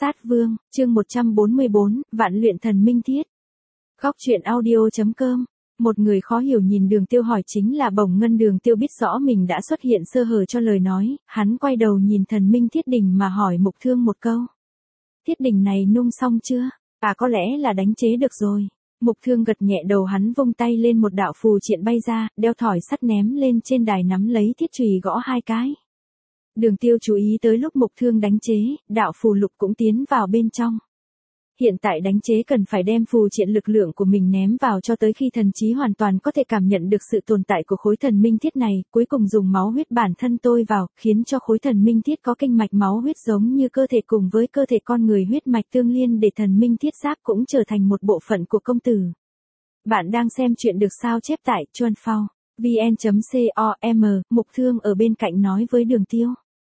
Sát Vương, chương 144, Vạn luyện thần minh thiết. Góc truyện audio.com. Một người khó hiểu nhìn Đường Tiêu hỏi chính là Bổng Ngân. Đường Tiêu biết rõ mình đã xuất hiện sơ hở cho lời nói, hắn quay đầu nhìn thần minh thiết đỉnh mà hỏi Mục Thương một câu. Thiết đỉnh này nung xong chưa? Có lẽ là đánh chế được rồi. Mục Thương gật nhẹ đầu, hắn vung tay lên một đạo phù triện bay ra, đeo thỏi sắt ném lên trên đài, nắm lấy thiết chùy gõ hai cái. Đường Tiêu chú ý tới lúc Mục Thương đánh chế, đạo phù lục cũng tiến vào bên trong. Hiện tại đánh chế cần phải đem phù triện lực lượng của mình ném vào cho tới khi thần trí hoàn toàn có thể cảm nhận được sự tồn tại của khối thần minh thiết này, cuối cùng dùng máu huyết bản thân tôi vào, khiến cho khối thần minh thiết có kinh mạch máu huyết giống như cơ thể cùng với cơ thể con người huyết mạch tương liên, để thần minh thiết giáp cũng trở thành một bộ phận của công tử. Bạn đang xem chuyện được sao chép tại Chuanphao, vn.com. Mục Thương ở bên cạnh nói với Đường Tiêu.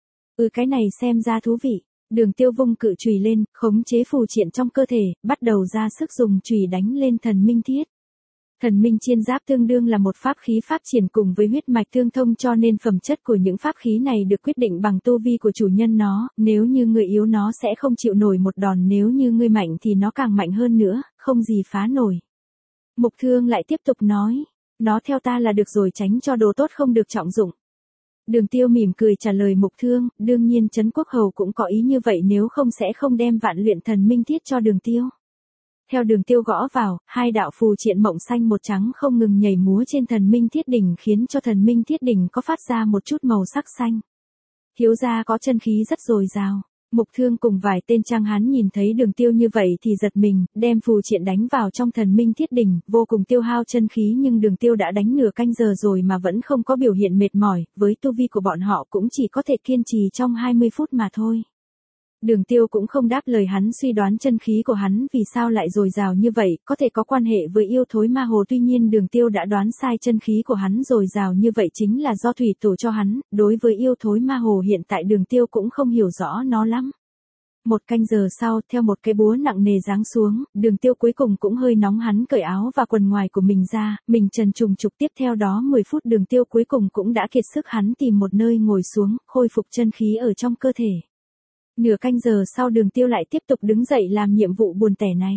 Cái này xem ra thú vị. Đường Tiêu vung cự chùy lên, khống chế phù triện trong cơ thể, bắt đầu ra sức dùng chùy đánh lên thần minh thiết. Thần minh chiên giáp tương đương là một pháp khí pháp triển cùng với huyết mạch tương thông, cho nên phẩm chất của những pháp khí này được quyết định bằng tu vi của chủ nhân nó, nếu như người yếu nó sẽ không chịu nổi một đòn, nếu như người mạnh thì nó càng mạnh hơn nữa, không gì phá nổi. Mục Thương lại tiếp tục nói, nó theo ta là được rồi, tránh cho đồ tốt không được trọng dụng. Đường Tiêu mỉm cười trả lời Mục Thương, đương nhiên Trấn Quốc Hầu cũng có ý như vậy, nếu không sẽ không đem Vạn luyện thần minh thiết cho Đường Tiêu. Theo Đường Tiêu gõ vào, hai đạo phù triện mộng xanh một trắng không ngừng nhảy múa trên thần minh thiết đỉnh, khiến cho thần minh thiết đỉnh có phát ra một chút màu sắc xanh. Thiếu gia có chân khí rất dồi dào. Mục Thương cùng vài tên trang hán nhìn thấy Đường Tiêu như vậy thì giật mình, đem phù triện đánh vào trong thần minh thiết đỉnh, vô cùng tiêu hao chân khí, nhưng Đường Tiêu đã đánh nửa canh giờ rồi mà vẫn không có biểu hiện mệt mỏi, với tu vi của bọn họ cũng chỉ có thể kiên trì trong 20 phút mà thôi. Đường Tiêu cũng không đáp lời hắn, suy đoán chân khí của hắn vì sao lại dồi dào như vậy, có thể có quan hệ với yêu thối ma hồ, tuy nhiên Đường Tiêu đã đoán sai, chân khí của hắn dồi dào như vậy chính là do thủy tổ cho hắn, đối với yêu thối ma hồ hiện tại Đường Tiêu cũng không hiểu rõ nó lắm. Một canh giờ sau, theo một cái búa nặng nề giáng xuống, Đường Tiêu cuối cùng cũng hơi nóng, hắn cởi áo và quần ngoài của mình ra, mình trần trùng trục, tiếp theo đó 10 phút Đường Tiêu cuối cùng cũng đã kiệt sức, hắn tìm một nơi ngồi xuống, khôi phục chân khí ở trong cơ thể. Nửa canh giờ sau Đường Tiêu lại tiếp tục đứng dậy làm nhiệm vụ buồn tẻ này.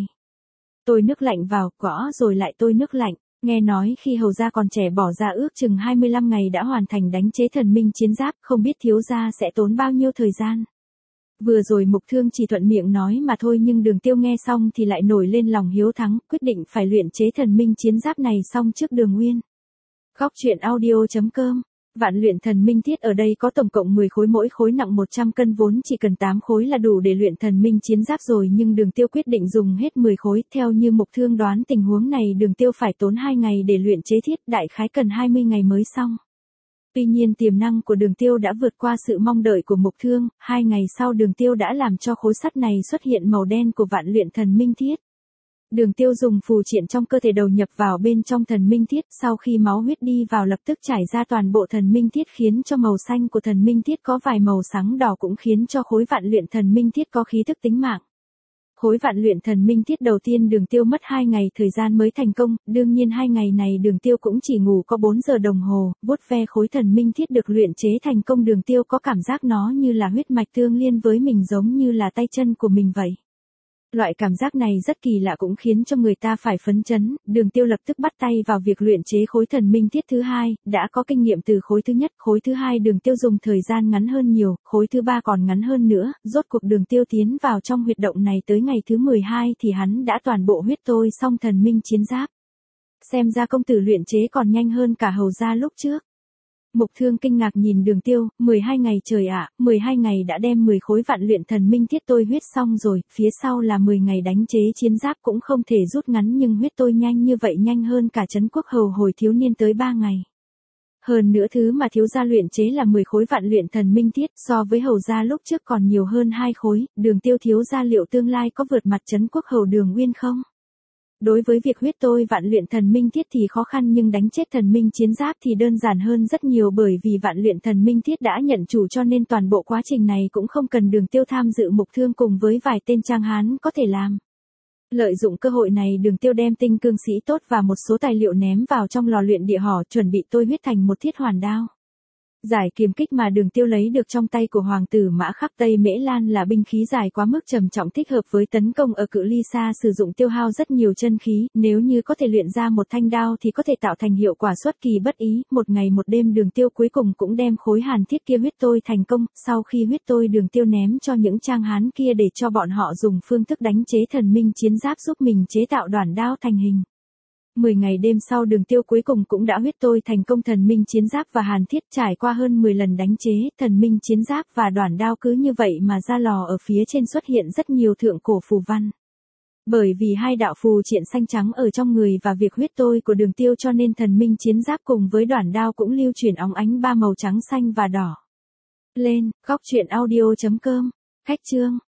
Tôi nước lạnh vào, gõ rồi lại tôi nước lạnh. Nghe nói khi hầu gia còn trẻ bỏ ra ước chừng 25 ngày đã hoàn thành đánh chế thần minh chiến giáp, không biết thiếu gia sẽ tốn bao nhiêu thời gian. Vừa rồi Mục Thương chỉ thuận miệng nói mà thôi, nhưng Đường Tiêu nghe xong thì lại nổi lên lòng hiếu thắng, quyết định phải luyện chế thần minh chiến giáp này xong trước Đường Nguyên. Góc truyện audio.com. Vạn luyện thần minh thiết ở đây có tổng cộng 10 khối, mỗi khối nặng 100 cân, vốn chỉ cần 8 khối là đủ để luyện thần minh chiến giáp rồi, nhưng Đường Tiêu quyết định dùng hết 10 khối, theo như Mục Thương đoán tình huống này Đường Tiêu phải tốn 2 ngày để luyện chế thiết, đại khái cần 20 ngày mới xong. Tuy nhiên tiềm năng của Đường Tiêu đã vượt qua sự mong đợi của Mục Thương, 2 ngày sau Đường Tiêu đã làm cho khối sắt này xuất hiện màu đen của vạn luyện thần minh thiết. Đường Tiêu dùng phù triện trong cơ thể đầu nhập vào bên trong thần minh thiết, sau khi máu huyết đi vào lập tức trải ra toàn bộ thần minh thiết, khiến cho màu xanh của thần minh thiết có vài màu sáng đỏ, cũng khiến cho khối vạn luyện thần minh thiết có khí thức tính mạng. Khối vạn luyện thần minh thiết đầu tiên Đường Tiêu mất 2 ngày thời gian mới thành công, đương nhiên 2 ngày này Đường Tiêu cũng chỉ ngủ có 4 giờ đồng hồ, vuốt ve khối thần minh thiết được luyện chế thành công, Đường Tiêu có cảm giác nó như là huyết mạch tương liên với mình, giống như là tay chân của mình vậy. Loại cảm giác này rất kỳ lạ, cũng khiến cho người ta phải phấn chấn. Đường Tiêu lập tức bắt tay vào việc luyện chế khối thần minh thiết thứ hai, đã có kinh nghiệm từ khối thứ nhất, khối thứ hai Đường Tiêu dùng thời gian ngắn hơn nhiều, khối thứ ba còn ngắn hơn nữa, rốt cuộc Đường Tiêu tiến vào trong huyệt động này tới ngày thứ 12 thì hắn đã toàn bộ huyết tôi xong thần minh chiến giáp. Xem ra công tử luyện chế còn nhanh hơn cả hầu gia lúc trước. Mục Thương kinh ngạc nhìn Đường Tiêu, 12 ngày trời ạ, 12 ngày đã đem 10 khối vạn luyện thần minh thiết tôi huyết xong rồi, phía sau là 10 ngày đánh chế chiến giáp cũng không thể rút ngắn, nhưng huyết tôi nhanh như vậy, nhanh hơn cả Trấn Quốc Hầu hồi thiếu niên tới 3 ngày. Hơn nữa thứ mà thiếu gia luyện chế là 10 khối vạn luyện thần minh thiết, so với hầu gia lúc trước còn nhiều hơn 2 khối, Đường Tiêu thiếu gia liệu tương lai có vượt mặt Trấn Quốc Hầu Đường Nguyên không? Đối với việc huyết tôi vạn luyện thần minh thiết thì khó khăn, nhưng đánh chết thần minh chiến giáp thì đơn giản hơn rất nhiều, bởi vì vạn luyện thần minh thiết đã nhận chủ, cho nên toàn bộ quá trình này cũng không cần Đường Tiêu tham dự, Mục Thương cùng với vài tên trang hán có thể làm. Lợi dụng cơ hội này Đường Tiêu đem tinh cương sĩ tốt và một số tài liệu ném vào trong lò luyện địa hỏa, chuẩn bị tôi huyết thành một thiết hoàn đao. Giải kiếm kích mà Đường Tiêu lấy được trong tay của hoàng tử Mã Khắc Tây Mễ Lan là binh khí dài quá mức trầm trọng thích hợp với tấn công ở cự ly xa sử dụng tiêu hao rất nhiều chân khí, nếu như có thể luyện ra một thanh đao thì có thể tạo thành hiệu quả xuất kỳ bất ý. Một ngày một đêm Đường Tiêu cuối cùng cũng đem khối hàn thiết kia huyết tôi thành công, sau khi huyết tôi Đường Tiêu ném cho những trang hán kia để cho bọn họ dùng phương thức đánh chế thần minh chiến giáp giúp mình chế tạo đoản đao thành hình. 10 ngày đêm sau Đường Tiêu cuối cùng cũng đã huyết tôi thành công thần minh chiến giáp và hàn thiết, trải qua hơn 10 lần đánh chế, thần minh chiến giáp và đoản đao cứ như vậy mà ra lò ở phía trên xuất hiện rất nhiều thượng cổ phù văn. Bởi vì hai đạo phù triện xanh trắng ở trong người và việc huyết tôi của Đường Tiêu cho nên thần minh chiến giáp cùng với đoản đao cũng lưu chuyển óng ánh ba màu trắng xanh và đỏ. Lên, góc truyện audio.com, khách chương.